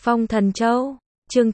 Phong Thần Châu, chương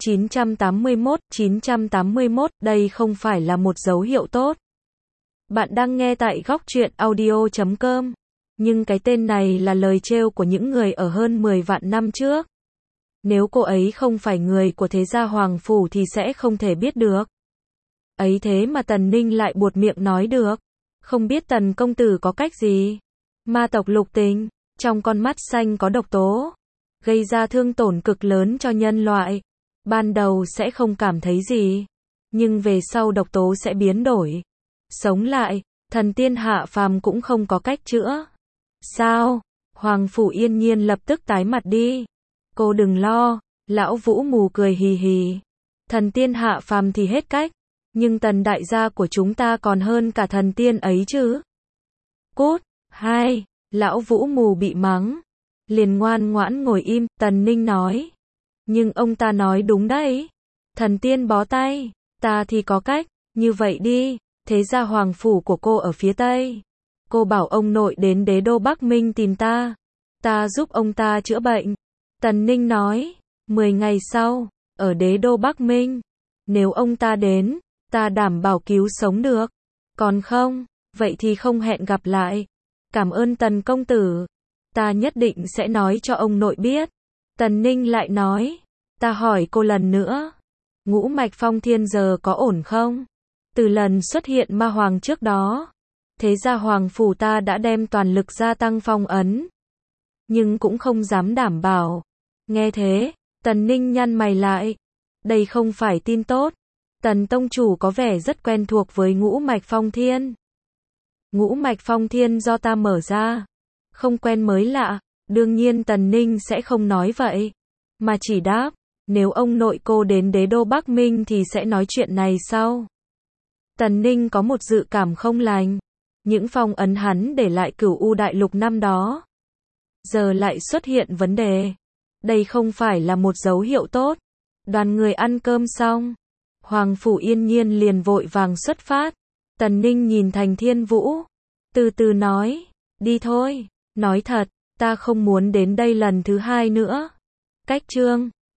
981, đây không phải là một dấu hiệu tốt. Bạn đang nghe tại Góc Truyện Audio.com, nhưng cái tên này là lời trêu của những người ở hơn 10 vạn năm trước. Nếu cô ấy không phải người của thế gia Hoàng Phủ thì sẽ không thể biết được. Ấy thế mà Tần Ninh lại buột miệng nói được. Không biết Tần công tử có cách gì? Ma tộc Lục Tình, trong con mắt xanh có độc tố, gây ra thương tổn cực lớn cho nhân loại. Ban đầu sẽ không cảm thấy gì, nhưng về sau độc tố sẽ biến đổi, sống lại, thần tiên hạ phàm cũng không có cách chữa. Sao? Hoàng Phủ Yên Nhiên lập tức tái mặt đi. Cô đừng lo, lão Vũ Mù cười hì hì. Thần tiên hạ phàm thì hết cách, nhưng Tần đại gia của chúng ta còn hơn cả thần tiên ấy chứ. Cút, hai, lão Vũ Mù bị mắng, liền ngoan ngoãn ngồi im. Tần Ninh nói, nhưng ông ta nói đúng đấy, thần tiên bó tay, ta thì có cách, như vậy đi, thế gia Hoàng Phủ của cô ở phía Tây, cô bảo ông nội đến đế đô Bắc Minh tìm ta giúp ông ta chữa bệnh. Tần Ninh nói, 10 ngày sau, ở đế đô Bắc Minh, nếu ông ta đến, ta đảm bảo cứu sống được, còn không, vậy thì không hẹn gặp lại. Cảm ơn Tần công tử, ta nhất định sẽ nói cho ông nội biết. Tần Ninh lại nói, ta hỏi cô lần nữa, ngũ mạch phong thiên giờ có ổn không? Từ lần xuất hiện ma hoàng trước đó, thế gia Hoàng Phủ ta đã đem toàn lực gia tăng phong ấn, nhưng cũng không dám đảm bảo. Nghe thế, Tần Ninh nhăn mày lại, đây không phải tin tốt. Tần tông chủ có vẻ rất quen thuộc với ngũ mạch phong thiên. Ngũ mạch phong thiên do ta mở ra, không quen mới lạ. Đương nhiên Tần Ninh sẽ không nói vậy, mà chỉ đáp, nếu ông nội cô đến đế đô Bắc Minh thì sẽ nói chuyện này sau. Tần Ninh có một dự cảm không lành, những phong ấn hắn để lại Cửu U đại lục năm đó, giờ lại xuất hiện vấn đề. Đây không phải là một dấu hiệu tốt. Đoàn người ăn cơm xong, Hoàng Phủ Yên Nhiên liền vội vàng xuất phát. Tần Ninh nhìn Thành Thiên Vũ, từ từ nói, đi thôi, nói thật, ta không muốn đến đây lần thứ hai nữa. Cách chương